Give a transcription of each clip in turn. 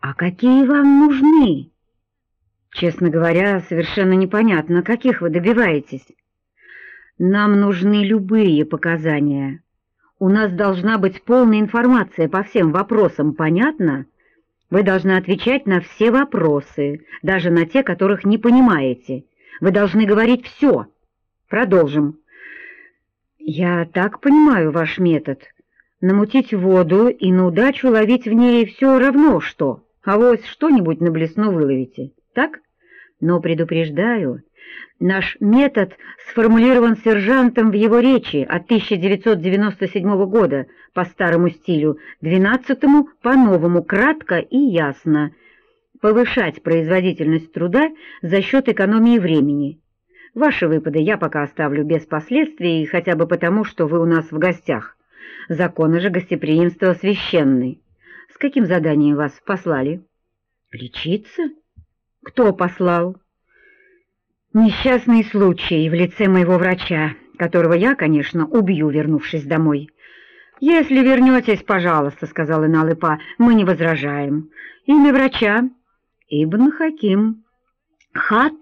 «А какие вам нужны?» «Честно говоря, совершенно непонятно, каких вы добиваетесь». «Нам нужны любые показания. У нас должна быть полная информация по всем вопросам, понятно? Вы должны отвечать на все вопросы, даже на те, которых не понимаете. Вы должны говорить все. Продолжим». «Я так понимаю ваш метод. Намутить воду и на удачу ловить в ней все равно что. Авось что-нибудь на блесну выловите, так? Но предупреждаю, наш метод сформулирован сержантом в его речи от 1997 года по старому стилю, 12-му по новому, кратко и ясно. Повышать производительность труда за счет экономии времени. Ваши выпады я пока оставлю без последствий, хотя бы потому, что вы у нас в гостях. Законы же гостеприимства священны. С каким заданием вас послали? Лечиться? Кто послал? Несчастный случай в лице моего врача, которого я, конечно, убью, вернувшись домой. Если вернетесь, пожалуйста, — сказал Инал-Ипа, — мы не возражаем. Имя врача? Ибн Хаким. Хат?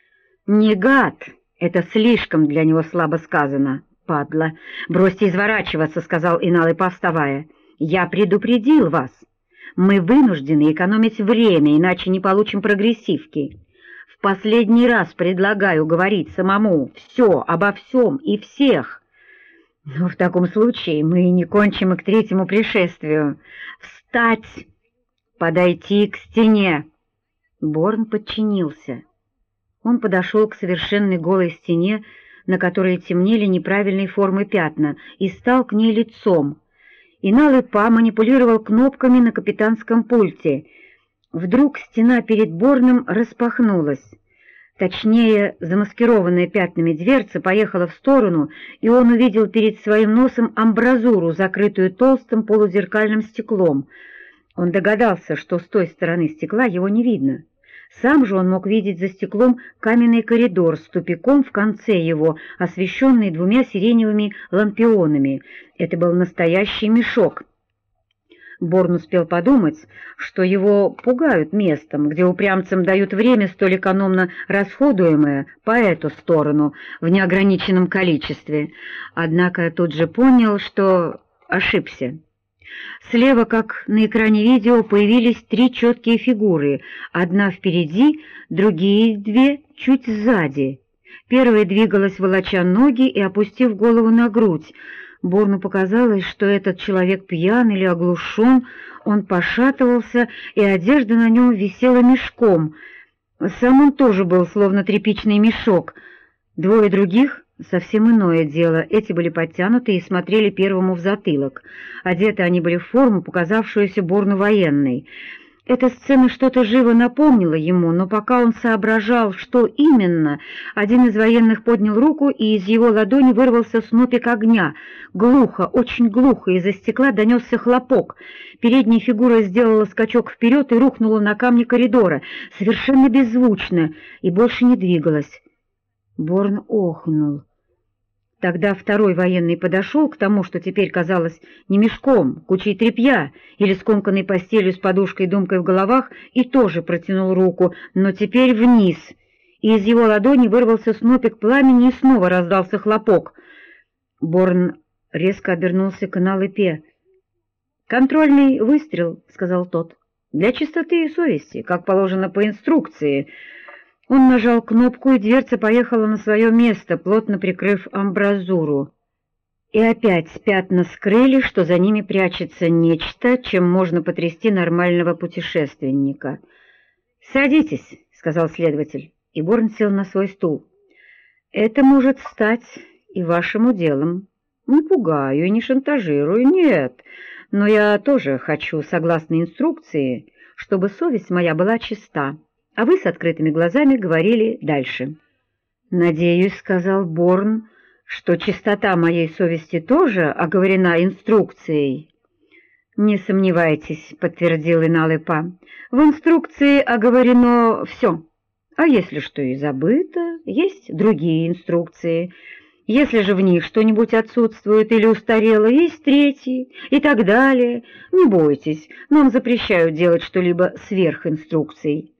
Не гад. Это слишком для него слабо сказано. Падла. Бросьте изворачиваться, — сказал Инал-Ипа, вставая. Я предупредил вас. Мы вынуждены экономить время, иначе не получим прогрессивки. В последний раз предлагаю говорить самому все, обо всем и всех. Но в таком случае мы не кончим и к третьему пришествию. Встать! Подойти к стене! Борн подчинился. Он подошел к совершенно голой стене, на которой темнели неправильной формы пятна, и стал к ней лицом. Инал-Ипа манипулировал кнопками на капитанском пульте. Вдруг стена перед Борном распахнулась. Точнее, замаскированная пятнами дверца поехала в сторону, и он увидел перед своим носом амбразуру, закрытую толстым полузеркальным стеклом. Он догадался, что с той стороны стекла его не видно. Сам же он мог видеть за стеклом каменный коридор с тупиком в конце его, освещенный двумя сиреневыми лампионами. Это был настоящий мешок. Борн успел подумать, что его пугают местом, где упрямцам дают время, столь экономно расходуемое, по эту сторону, в неограниченном количестве. Однако тут же понял, что ошибся. Слева, как на экране видео, появились три четкие фигуры, одна впереди, другие две чуть сзади. Первая двигалась, волоча ноги и опустив голову на грудь. Борну показалось, что этот человек пьян или оглушен, он пошатывался, и одежда на нем висела мешком. Сам он тоже был словно тряпичный мешок. Двое других — совсем иное дело, эти были подтянуты и смотрели первому в затылок. Одеты они были в форму, показавшуюся Борну военной. Эта сцена что-то живо напомнила ему, но пока он соображал, что именно, один из военных поднял руку, и из его ладони вырвался снопик огня. Глухо, очень глухо, из-за стекла донесся хлопок. Передняя фигура сделала скачок вперед и рухнула на камни коридора, совершенно беззвучно, и больше не двигалась. Борн охнул. Тогда второй военный подошел к тому, что теперь казалось не мешком, кучей тряпья или скомканной постелью с подушкой и думкой в головах, и тоже протянул руку, но теперь вниз, и из его ладони вырвался снопик пламени, и снова раздался хлопок. Борн резко обернулся к Инал-Ипе. «Контрольный выстрел», — сказал тот, — «для чистоты и совести, как положено по инструкции». Он нажал кнопку, и дверца поехала на свое место, плотно прикрыв амбразуру. И опять пятна скрыли, что за ними прячется нечто, чем можно потрясти нормального путешественника. «Садитесь», — сказал следователь, и Борн сел на свой стул. «Это может стать и вашим уделом. Не пугаю и не шантажирую, нет, но я тоже хочу, согласно инструкции, чтобы совесть моя была чиста. А вы с открытыми глазами говорили дальше». «Надеюсь, — сказал Борн, — что чистота моей совести тоже оговорена инструкцией». «Не сомневайтесь, — подтвердил Инал-Ипа, — в инструкции оговорено все. А если что и забыто, есть другие инструкции. Если же в них что-нибудь отсутствует или устарело, есть третьи и так далее. Не бойтесь, нам запрещают делать что-либо сверх инструкций.